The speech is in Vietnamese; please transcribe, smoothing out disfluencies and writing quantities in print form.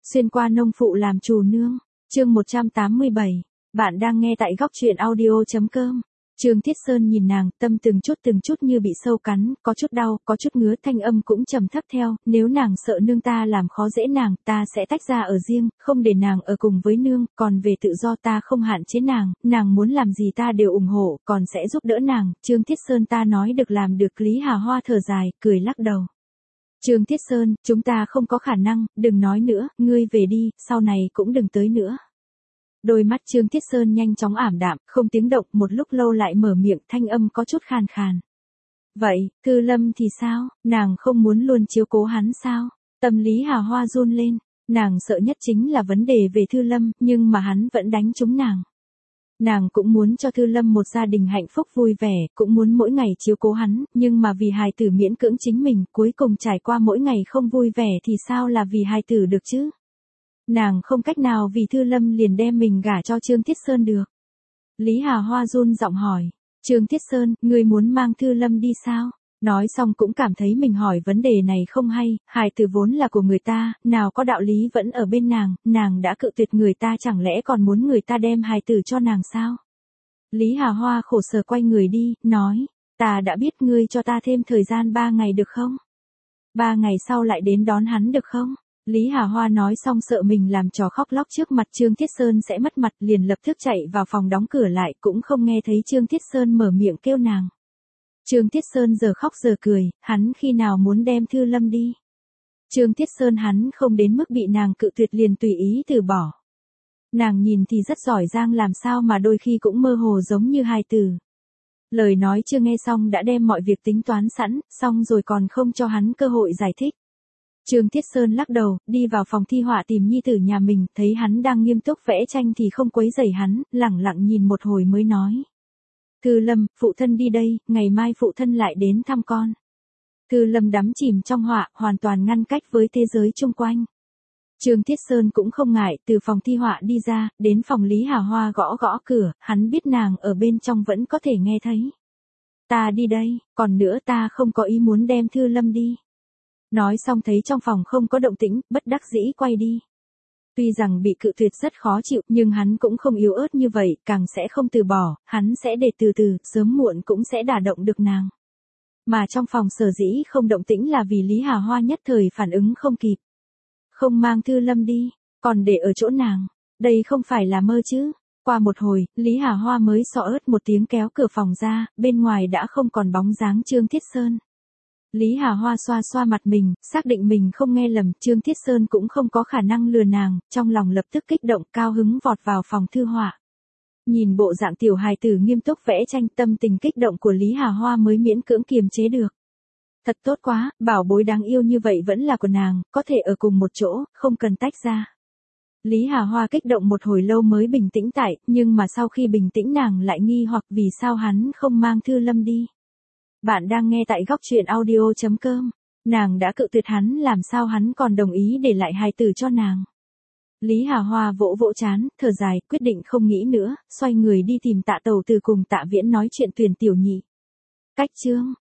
Xuyên qua nông phụ làm chủ nương. Chương 187. Bạn đang nghe tại góc truyện audio.com. Trương Thiết Sơn nhìn nàng, tâm từng chút như bị sâu cắn, có chút đau, có chút ngứa, thanh âm cũng trầm thấp theo, nếu nàng sợ nương ta làm khó dễ nàng, ta sẽ tách ra ở riêng, không để nàng ở cùng với nương, còn về tự do ta không hạn chế nàng muốn làm gì ta đều ủng hộ, còn sẽ giúp đỡ nàng. Trương Thiết Sơn ta nói được làm được. Lý Hà Hoa thở dài, cười lắc đầu. Trương Thiết Sơn, chúng ta không có khả năng, đừng nói nữa, ngươi về đi, sau này cũng đừng tới nữa. Đôi mắt Trương Thiết Sơn nhanh chóng ảm đạm, không tiếng động, một lúc lâu lại mở miệng, thanh âm có chút khàn khàn. Vậy, Thư Lâm thì sao, nàng không muốn luôn chiếu cố hắn sao? Tâm Lý Hà Hoa run lên, nàng sợ nhất chính là vấn đề về Thư Lâm, nhưng mà hắn vẫn đánh trúng nàng. Nàng cũng muốn cho Thư Lâm một gia đình hạnh phúc vui vẻ, cũng muốn mỗi ngày chiếu cố hắn, nhưng mà vì hài tử miễn cưỡng chính mình, cuối cùng trải qua mỗi ngày không vui vẻ thì sao là vì hài tử được chứ? Nàng không cách nào vì Thư Lâm liền đem mình gả cho Trương Thiết Sơn được. Lý Hà Hoa run giọng hỏi, Trương Thiết Sơn, ngươi muốn mang Thư Lâm đi sao? Nói xong cũng cảm thấy mình hỏi vấn đề này không hay, hài tử vốn là của người ta, nào có đạo lý vẫn ở bên nàng đã cự tuyệt người ta chẳng lẽ còn muốn người ta đem hài tử cho nàng sao? Lý Hà Hoa khổ sở quay người đi, nói, ta đã biết, ngươi cho ta thêm thời gian 3 ngày được không? 3 ngày sau lại đến đón hắn được không? Lý Hà Hoa nói xong sợ mình làm trò khóc lóc trước mặt Trương Thiết Sơn sẽ mất mặt, liền lập tức chạy vào phòng đóng cửa lại, cũng không nghe thấy Trương Thiết Sơn mở miệng kêu nàng. Trương Thiết Sơn giờ khóc giờ cười, hắn khi nào muốn đem Thư Lâm đi? Trương Thiết Sơn hắn không đến mức bị nàng cự tuyệt liền tùy ý từ bỏ. Nàng nhìn thì rất giỏi giang làm sao mà đôi khi cũng mơ hồ giống như hài tử. Lời nói chưa nghe xong đã đem mọi việc tính toán sẵn, xong rồi còn không cho hắn cơ hội giải thích. Trương Thiết Sơn lắc đầu, đi vào phòng thi họa tìm nhi tử nhà mình, thấy hắn đang nghiêm túc vẽ tranh thì không quấy rầy hắn, lẳng lặng nhìn một hồi mới nói. Thư Lâm, phụ thân đi đây, ngày mai phụ thân lại đến thăm con. Thư Lâm đắm chìm trong họa, hoàn toàn ngăn cách với thế giới chung quanh. Trương Thiết Sơn cũng không ngại, từ phòng thi họa đi ra, đến phòng Lý Hà Hoa gõ gõ cửa, hắn biết nàng ở bên trong vẫn có thể nghe thấy. Ta đi đây, còn nữa ta không có ý muốn đem Thư Lâm đi. Nói xong thấy trong phòng không có động tĩnh, bất đắc dĩ quay đi. Tuy rằng bị cự tuyệt rất khó chịu, nhưng hắn cũng không yếu ớt như vậy, càng sẽ không từ bỏ, hắn sẽ để từ từ, sớm muộn cũng sẽ đả động được nàng. Mà trong phòng sở dĩ không động tĩnh là vì Lý Hà Hoa nhất thời phản ứng không kịp. Không mang Thư Lâm đi, còn để ở chỗ nàng, đây không phải là mơ chứ. Qua một hồi, Lý Hà Hoa mới xọ ớt một tiếng kéo cửa phòng ra, bên ngoài đã không còn bóng dáng Trương Thiết Sơn. Lý Hà Hoa xoa xoa mặt mình, xác định mình không nghe lầm, Trương Thiết Sơn cũng không có khả năng lừa nàng, trong lòng lập tức kích động, cao hứng vọt vào phòng thư họa. Nhìn bộ dạng tiểu hài tử nghiêm túc vẽ tranh, tâm tình kích động của Lý Hà Hoa mới miễn cưỡng kiềm chế được. Thật tốt quá, bảo bối đáng yêu như vậy vẫn là của nàng, có thể ở cùng một chỗ, không cần tách ra. Lý Hà Hoa kích động một hồi lâu mới bình tĩnh tại, nhưng mà sau khi bình tĩnh nàng lại nghi hoặc vì sao hắn không mang Thư Lâm đi. Bạn đang nghe tại góc truyện audio.com. Nàng đã cự tuyệt hắn, làm sao hắn còn đồng ý để lại hài tử cho nàng. Lý Hà Hoa vỗ vỗ trán, thở dài, quyết định không nghĩ nữa, xoay người đi tìm Tạ Tầu Từ cùng Tạ Viễn nói chuyện tuyển tiểu nhị. Cách chương